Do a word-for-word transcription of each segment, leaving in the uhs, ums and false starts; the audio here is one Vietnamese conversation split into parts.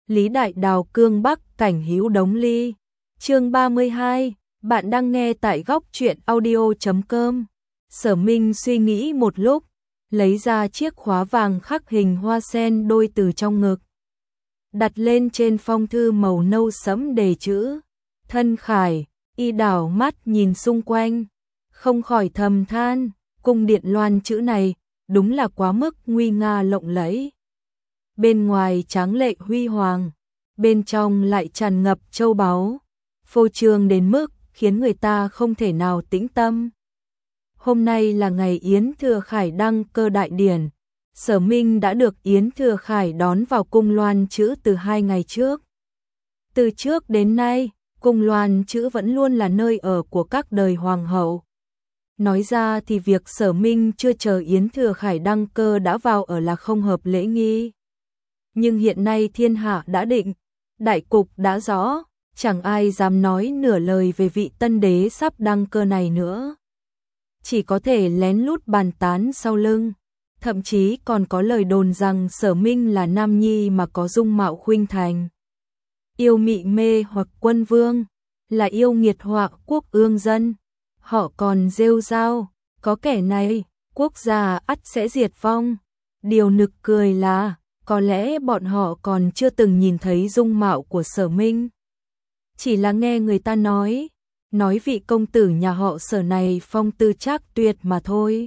Lý Đại Đào cương Bắc cảnh hữu đống ly. Chương ba mươi hai, bạn đang nghe tại góc truyện audio chấm com. Sở Minh suy nghĩ một lúc, lấy ra chiếc khóa vàng khắc hình hoa sen đôi từ trong ngực, đặt lên trên phong thư màu nâu sẫm đề chữ Thân Khải. Y đảo mắt nhìn xung quanh, không khỏi thầm than, cung điện loan chữ này đúng là quá mức nguy nga lộng lẫy. Bên ngoài tráng lệ huy hoàng, bên trong lại tràn ngập châu báu, phô trương đến mức khiến người ta không thể nào tĩnh tâm. Hôm nay là ngày Yến Thừa Khải đăng cơ đại điển. Sở Minh đã được Yến Thừa Khải đón vào cung loan chữ từ hai ngày trước. Từ trước đến nay, cung loan chữ vẫn luôn là nơi ở của các đời hoàng hậu. Nói ra thì việc Sở Minh chưa chờ Yến Thừa Khải đăng cơ đã vào ở là không hợp lễ nghi. Nhưng hiện nay thiên hạ đã định, đại cục đã rõ, chẳng ai dám nói nửa lời về vị tân đế sắp đăng cơ này nữa. Chỉ có thể lén lút bàn tán sau lưng, thậm chí còn có lời đồn rằng Sở Minh là nam nhi mà có dung mạo khuynh thành, yêu mị mê hoặc quân vương, là yêu nghiệt họa quốc ương dân. Họ còn rêu rao, có kẻ này, quốc gia ắt sẽ diệt vong. Điều nực cười là, có lẽ bọn họ còn chưa từng nhìn thấy dung mạo của Sở Minh. Chỉ là nghe người ta nói, nói vị công tử nhà họ Sở này phong tư trác tuyệt mà thôi.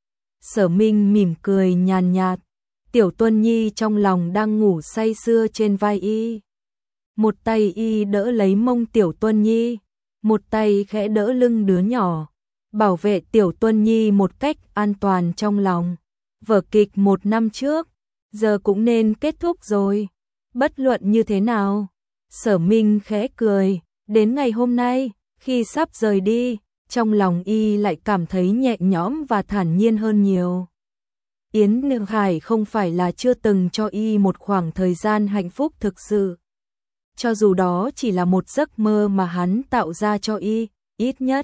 Sở Minh mỉm cười nhàn nhạt, Tiểu Tuân Nhi trong lòng đang ngủ say sưa trên vai y. Một tay y đỡ lấy mông Tiểu Tuân Nhi, một tay khẽ đỡ lưng đứa nhỏ, bảo vệ Tiểu Tuân Nhi một cách an toàn trong lòng. Vở kịch một năm trước, giờ cũng nên kết thúc rồi. Bất luận như thế nào, Sở Minh khẽ cười, đến ngày hôm nay, khi sắp rời đi, trong lòng y lại cảm thấy nhẹ nhõm và thản nhiên hơn nhiều. Yến Thừa Khải không phải là chưa từng cho y một khoảng thời gian hạnh phúc thực sự. Cho dù đó chỉ là một giấc mơ mà hắn tạo ra cho y, ít nhất.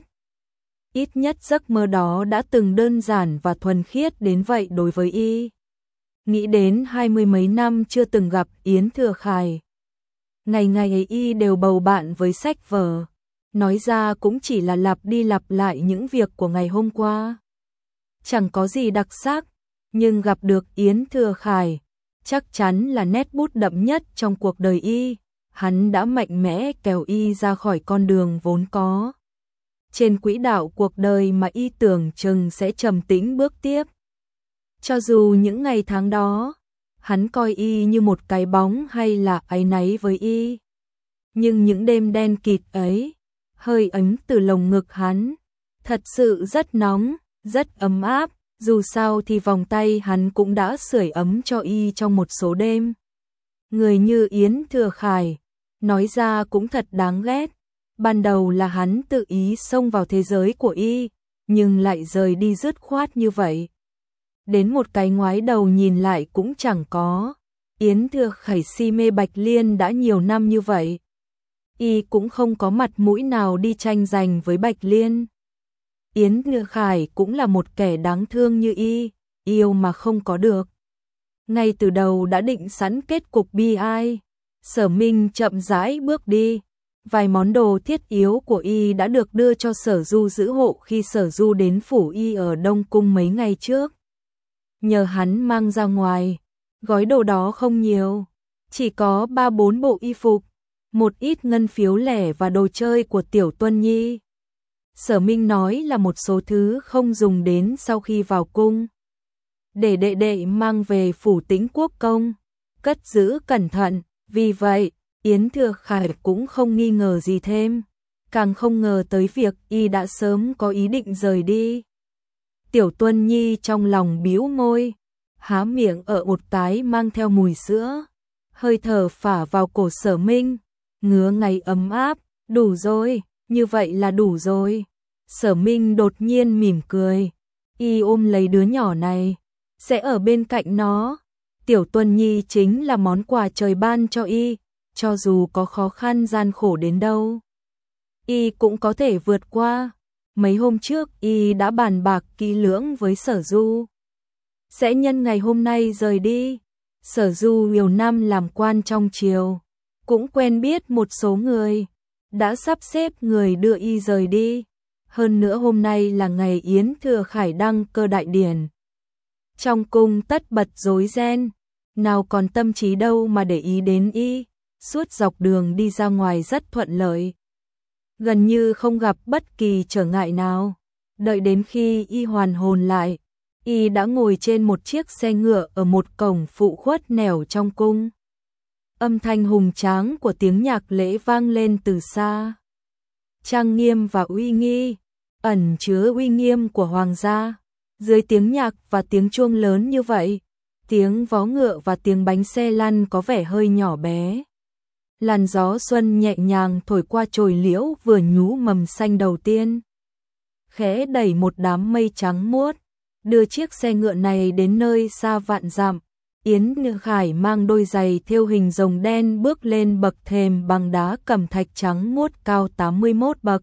Ít nhất giấc mơ đó đã từng đơn giản và thuần khiết đến vậy đối với y. Nghĩ đến hai mươi mấy năm chưa từng gặp Yến Thừa Khải. Ngày ngày ấy y đều bầu bạn với sách vở, nói ra cũng chỉ là lặp đi lặp lại những việc của ngày hôm qua. Chẳng có gì đặc sắc, nhưng gặp được Yến Thừa Khải, chắc chắn là nét bút đậm nhất trong cuộc đời y. Hắn đã mạnh mẽ kéo y ra khỏi con đường vốn có, trên quỹ đạo cuộc đời mà y tưởng chừng sẽ trầm tĩnh bước tiếp. Cho dù những ngày tháng đó, hắn coi y như một cái bóng hay là áy náy với y. Nhưng những đêm đen kịt ấy, hơi ấm từ lồng ngực hắn, thật sự rất nóng, rất ấm áp, dù sao thì vòng tay hắn cũng đã sưởi ấm cho y trong một số đêm. Người như Yến Thừa Khải, nói ra cũng thật đáng ghét. Ban đầu là hắn tự ý xông vào thế giới của y, nhưng lại rời đi dứt khoát như vậy. Đến một cái ngoái đầu nhìn lại cũng chẳng có. Yến Thừa Khải si mê Bạch Liên đã nhiều năm như vậy, y cũng không có mặt mũi nào đi tranh giành với Bạch Liên. Yến Thừa Khải cũng là một kẻ đáng thương như y, yêu mà không có được. Ngay từ đầu đã định sẵn kết cục bi ai. Sở Minh chậm rãi bước đi, vài món đồ thiết yếu của y đã được đưa cho Sở Du giữ hộ khi Sở Du đến phủ y ở Đông Cung mấy ngày trước. Nhờ hắn mang ra ngoài, gói đồ đó không nhiều, chỉ có ba bốn bộ y phục, một ít ngân phiếu lẻ và đồ chơi của Tiểu Tuân Nhi. Sở Minh nói là một số thứ không dùng đến sau khi vào cung, để đệ đệ mang về phủ Tĩnh Quốc công, cất giữ cẩn thận. Vì vậy, Yến Thừa Khải cũng không nghi ngờ gì thêm, càng không ngờ tới việc y đã sớm có ý định rời đi. Tiểu Tuân Nhi trong lòng bĩu môi, há miệng ở một cái mang theo mùi sữa, hơi thở phả vào cổ Sở Minh, ngứa ngáy ấm áp, đủ rồi, như vậy là đủ rồi. Sở Minh đột nhiên mỉm cười, y ôm lấy đứa nhỏ này, sẽ ở bên cạnh nó. Tiểu Tuân Nhi chính là món quà trời ban cho y, cho dù có khó khăn gian khổ đến đâu, y cũng có thể vượt qua. Mấy hôm trước y đã bàn bạc kỹ lưỡng với Sở Du, sẽ nhân ngày hôm nay rời đi. Sở Du nhiều năm làm quan trong triều, cũng quen biết một số người, đã sắp xếp người đưa y rời đi. Hơn nữa hôm nay là ngày Yến Thừa Khải đăng cơ đại điển. Trong cung tất bật rối ren, nào còn tâm trí đâu mà để ý đến y, suốt dọc đường đi ra ngoài rất thuận lợi. Gần như không gặp bất kỳ trở ngại nào. Đợi đến khi y hoàn hồn lại, y đã ngồi trên một chiếc xe ngựa ở một cổng phụ khuất nẻo trong cung. Âm thanh hùng tráng của tiếng nhạc lễ vang lên từ xa. Trang nghiêm và uy nghi, ẩn chứa uy nghiêm của hoàng gia. Dưới tiếng nhạc và tiếng chuông lớn như vậy, tiếng vó ngựa và tiếng bánh xe lăn có vẻ hơi nhỏ bé. Làn gió xuân nhẹ nhàng thổi qua chồi liễu vừa nhú mầm xanh đầu tiên, khẽ đẩy một đám mây trắng muốt, đưa chiếc xe ngựa này đến nơi xa vạn dặm. Yến Thừa Khải mang đôi giày thêu hình rồng đen bước lên bậc thềm bằng đá cẩm thạch trắng muốt cao tám mươi mốt bậc.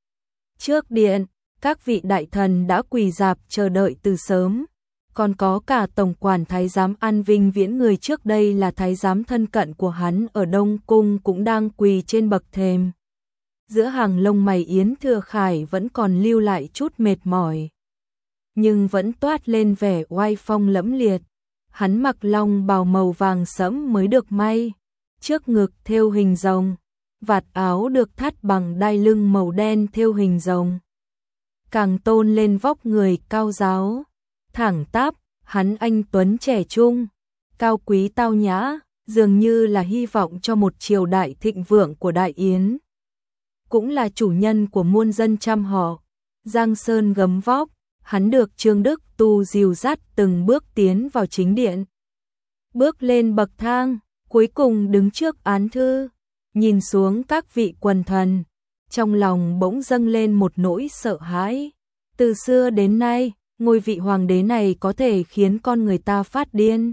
Trước điện, các vị đại thần đã quỳ rạp chờ đợi từ sớm, còn có cả tổng quản thái giám An Vinh Viễn, người trước đây là thái giám thân cận của hắn ở Đông Cung, cũng đang quỳ trên bậc thềm. Giữa hàng lông mày Yến Thừa Khải vẫn còn lưu lại chút mệt mỏi, nhưng vẫn toát lên vẻ oai phong lẫm liệt. Hắn mặc long bào màu vàng sẫm mới được may, trước ngực thêu hình rồng, vạt áo được thắt bằng đai lưng màu đen thêu hình rồng, càng tôn lên vóc người cao ráo, thẳng tắp. Hắn anh tuấn trẻ trung, cao quý tao nhã, dường như là hy vọng cho một triều đại thịnh vượng của Đại Yến. Cũng là chủ nhân của muôn dân trăm họ, Giang Sơn gấm vóc. Hắn được Trương Đức Tu dìu dắt từng bước tiến vào chính điện. Bước lên bậc thang, cuối cùng đứng trước án thư, nhìn xuống các vị quần thần, trong lòng bỗng dâng lên một nỗi sợ hãi. Từ xưa đến nay, ngôi vị hoàng đế này có thể khiến con người ta phát điên.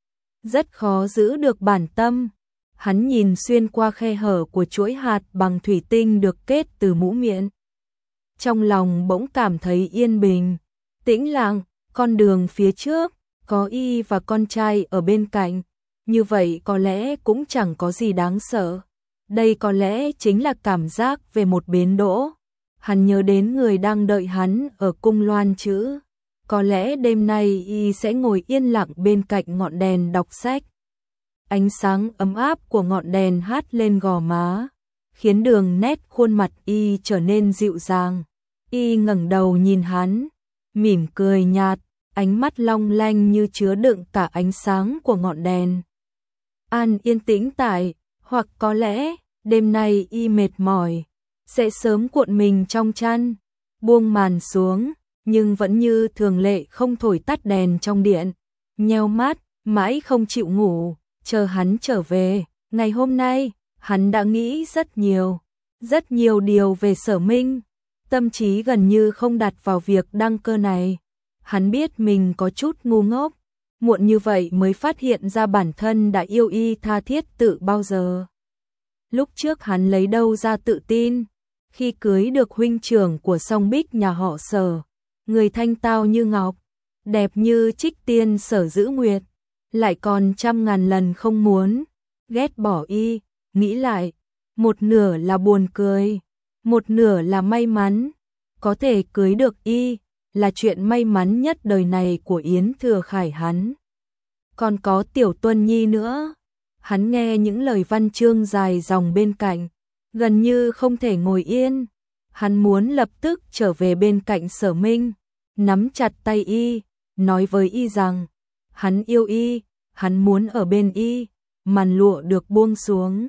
Rất khó giữ được bản tâm. Hắn nhìn xuyên qua khe hở của chuỗi hạt bằng thủy tinh được kết từ mũ miệng. Trong lòng bỗng cảm thấy yên bình, tĩnh lặng. Con đường phía trước, có y và con trai ở bên cạnh. Như vậy có lẽ cũng chẳng có gì đáng sợ. Đây có lẽ chính là cảm giác về một bến đỗ. Hắn nhớ đến người đang đợi hắn ở cung Loan Chữ. Có lẽ đêm nay y sẽ ngồi yên lặng bên cạnh ngọn đèn đọc sách. Ánh sáng ấm áp của ngọn đèn hắt lên gò má, khiến đường nét khuôn mặt y trở nên dịu dàng. Y ngẩng đầu nhìn hắn, mỉm cười nhạt, ánh mắt long lanh như chứa đựng cả ánh sáng của ngọn đèn. An yên tĩnh tại, hoặc có lẽ đêm nay y mệt mỏi, sẽ sớm cuộn mình trong chăn, buông màn xuống, nhưng vẫn như thường lệ không thổi tắt đèn trong điện, nheo mắt, mãi không chịu ngủ, chờ hắn trở về. Ngày hôm nay, hắn đã nghĩ rất nhiều, rất nhiều điều về Sở Minh, tâm trí gần như không đặt vào việc đăng cơ này. Hắn biết mình có chút ngu ngốc, muộn như vậy mới phát hiện ra bản thân đã yêu y tha thiết tự bao giờ. Lúc trước hắn lấy đâu ra tự tin, khi cưới được huynh trưởng của Song Bích nhà họ Sở, người thanh tao như ngọc, đẹp như trích tiên Sở Dữ Nguyệt, lại còn trăm ngàn lần không muốn ghét bỏ y. Nghĩ lại, một nửa là buồn cười, một nửa là may mắn. Có thể cưới được y là chuyện may mắn nhất đời này của Yến Thừa Khải hắn. Còn có Tiểu Tuân Nhi nữa. Hắn nghe những lời văn chương dài dòng bên cạnh, gần như không thể ngồi yên. Hắn muốn lập tức trở về bên cạnh Sở Minh, nắm chặt tay y, nói với y rằng hắn yêu y, hắn muốn ở bên y. Màn lụa được buông xuống,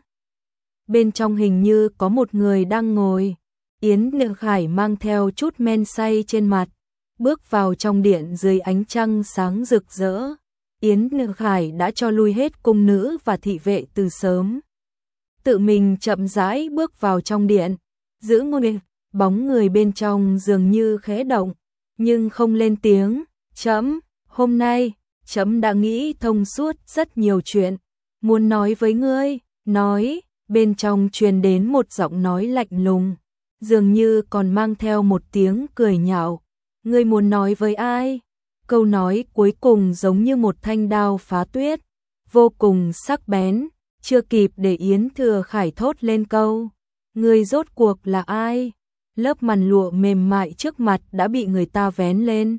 bên trong hình như có một người đang ngồi. Yến Thừa Khải mang theo chút men say trên mặt, bước vào trong điện dưới ánh trăng sáng rực rỡ. Yến Thừa Khải đã cho lui hết cung nữ và thị vệ từ sớm, tự mình chậm rãi bước vào trong điện, giữ nguyên bóng người bên trong dường như khẽ động, nhưng không lên tiếng. Trẫm, hôm nay, trẫm đã nghĩ thông suốt rất nhiều chuyện, muốn nói với ngươi. Nói, bên trong truyền đến một giọng nói lạnh lùng, dường như còn mang theo một tiếng cười nhạo. Ngươi muốn nói với ai? Câu nói cuối cùng giống như một thanh đao phá tuyết, vô cùng sắc bén, Chưa kịp để Yến Thừa Khải thốt lên câu, người rốt cuộc là ai? Lớp màn lụa mềm mại trước mặt đã bị người ta vén lên,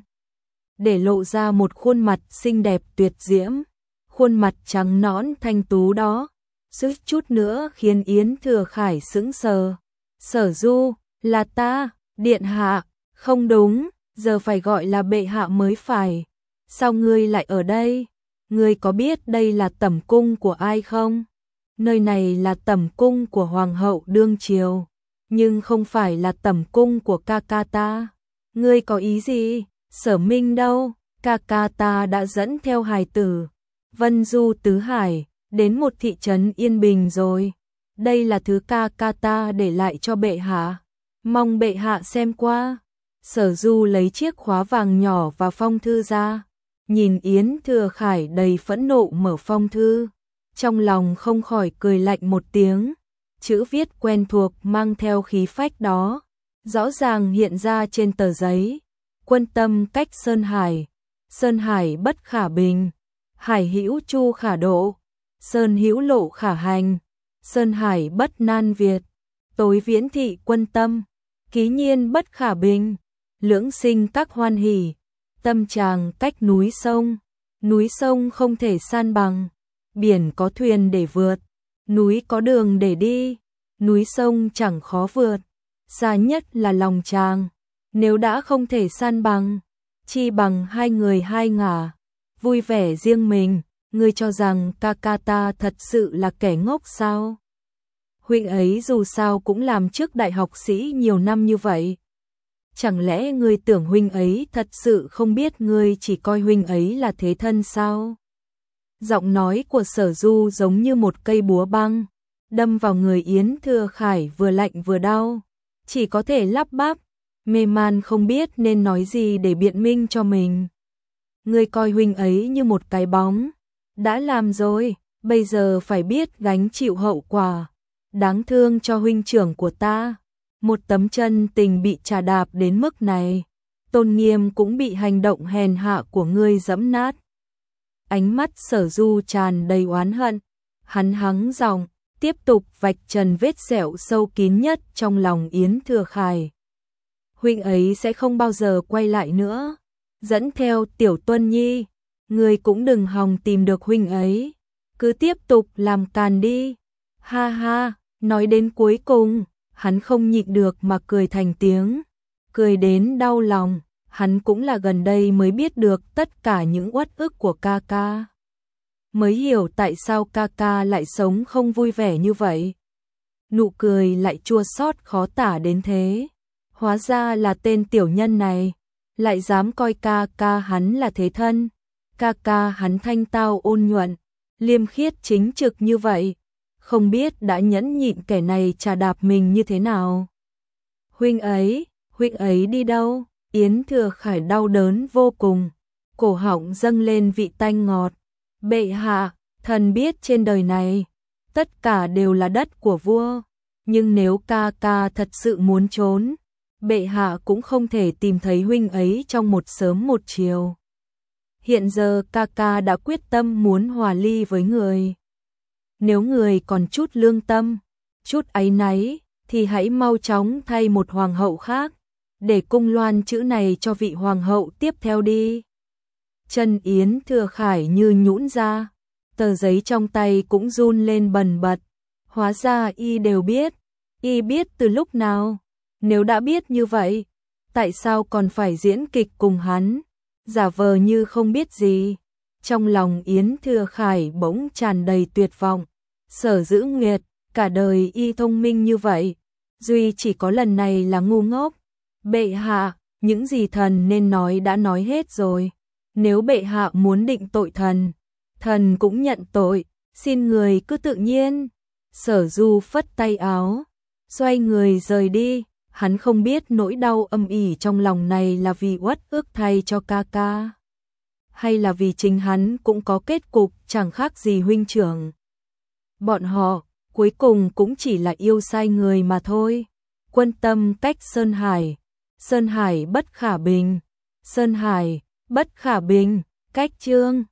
để lộ ra một khuôn mặt xinh đẹp tuyệt diễm, khuôn mặt trắng nõn thanh tú đó, suýt chút nữa khiến Yến Thừa Khải sững sờ. Sở Du, là ta, điện hạ, không đúng, giờ phải gọi là bệ hạ mới phải. Sao ngươi lại ở đây? Ngươi có biết đây là tẩm cung của ai không? Nơi này là tẩm cung của hoàng hậu đương triều, nhưng không phải là tẩm cung của ca ca ta. Ngươi có ý gì? Sở Minh đâu? Ca ca ta đã dẫn theo hài tử Vân Du tứ hải đến một thị trấn yên bình rồi. Đây là thứ ca ca ta để lại cho bệ hạ, mong bệ hạ xem qua. Sở Du lấy chiếc khóa vàng nhỏ và phong thư ra, nhìn Yến Thừa Khải đầy phẫn nộ mở phong thư, trong lòng không khỏi cười lạnh một tiếng. Chữ viết quen thuộc mang theo khí phách đó, rõ ràng hiện ra trên tờ giấy. Quân tâm cách Sơn Hải, Sơn Hải bất khả bình, Hải hữu chu khả độ, Sơn hữu lộ khả hành, Sơn Hải bất nan Việt. Tối viễn thị quân tâm, ký nhiên bất khả bình, lưỡng sinh các hoan hỷ. Tâm tràng cách núi sông, núi sông không thể san bằng. Biển có thuyền để vượt, núi có đường để đi, núi sông chẳng khó vượt. Xa nhất là lòng tràng, nếu đã không thể san bằng, chi bằng hai người hai ngả, vui vẻ riêng mình. Ngươi cho rằng ca ca ta thật sự là kẻ ngốc sao? Huynh ấy dù sao cũng làm chức đại học sĩ nhiều năm như vậy. Chẳng lẽ ngươi tưởng huynh ấy thật sự không biết ngươi chỉ coi huynh ấy là thế thân sao? Giọng nói của Sở Du giống như một cây búa băng, đâm vào người Yến Thừa Khải vừa lạnh vừa đau. Chỉ có thể lắp bắp, mê man không biết nên nói gì để biện minh cho mình. Ngươi coi huynh ấy như một cái bóng, đã làm rồi, bây giờ phải biết gánh chịu hậu quả. Đáng thương cho huynh trưởng của ta, một tấm chân tình bị trà đạp đến mức này, tôn nghiêm cũng bị hành động hèn hạ của ngươi dẫm nát. Ánh mắt Sở Du tràn đầy oán hận, hắn hắng giọng, tiếp tục vạch trần vết sẹo sâu kín nhất trong lòng Yến Thừa Khải. Huynh ấy sẽ không bao giờ quay lại nữa, dẫn theo Tiểu Tuân Nhi, ngươi cũng đừng hòng tìm được huynh ấy, cứ tiếp tục làm càn đi. Ha ha, nói đến cuối cùng, hắn không nhịn được mà cười thành tiếng, cười đến đau lòng. Hắn cũng là gần đây mới biết được tất cả những uất ức của ca ca, mới hiểu tại sao ca ca lại sống không vui vẻ như vậy. Nụ cười lại chua xót khó tả đến thế. Hóa ra là tên tiểu nhân này lại dám coi ca ca hắn là thế thân. Ca ca hắn thanh tao ôn nhuận, liêm khiết chính trực như vậy, không biết đã nhẫn nhịn kẻ này trà đạp mình như thế nào. Huynh ấy, huynh ấy đi đâu? Yến Thừa Khải đau đớn vô cùng, cổ họng dâng lên vị tanh ngọt. Bệ hạ, thần biết trên đời này tất cả đều là đất của vua, nhưng nếu ca ca thật sự muốn trốn, bệ hạ cũng không thể tìm thấy huynh ấy trong một sớm một chiều. Hiện giờ ca ca đã quyết tâm muốn hòa ly với người. Nếu người còn chút lương tâm, chút áy náy, thì hãy mau chóng thay một hoàng hậu khác, để cung loan chữ này cho vị hoàng hậu tiếp theo đi. Chân Yến Thừa Khải như nhũn ra, tờ giấy trong tay cũng run lên bần bật. Hóa ra y đều biết, y biết từ lúc nào? Nếu đã biết như vậy, tại sao còn phải diễn kịch cùng hắn, giả vờ như không biết gì? Trong lòng Yến Thừa Khải bỗng tràn đầy tuyệt vọng. Sở Dữ Nguyệt, cả đời y thông minh như vậy, duy chỉ có lần này là ngu ngốc. Bệ hạ, những gì thần nên nói đã nói hết rồi. Nếu bệ hạ muốn định tội thần, thần cũng nhận tội, xin người cứ tự nhiên. Sở Du phất tay áo, xoay người rời đi. Hắn không biết nỗi đau âm ỉ trong lòng này là vì uất ức thay cho ca ca, hay là vì chính hắn cũng có kết cục chẳng khác gì huynh trưởng. Bọn họ cuối cùng cũng chỉ là yêu sai người mà thôi. Quân tâm cách Sơn Hải, Sơn Hải bất khả bình, Sơn Hải bất khả bình, cách chương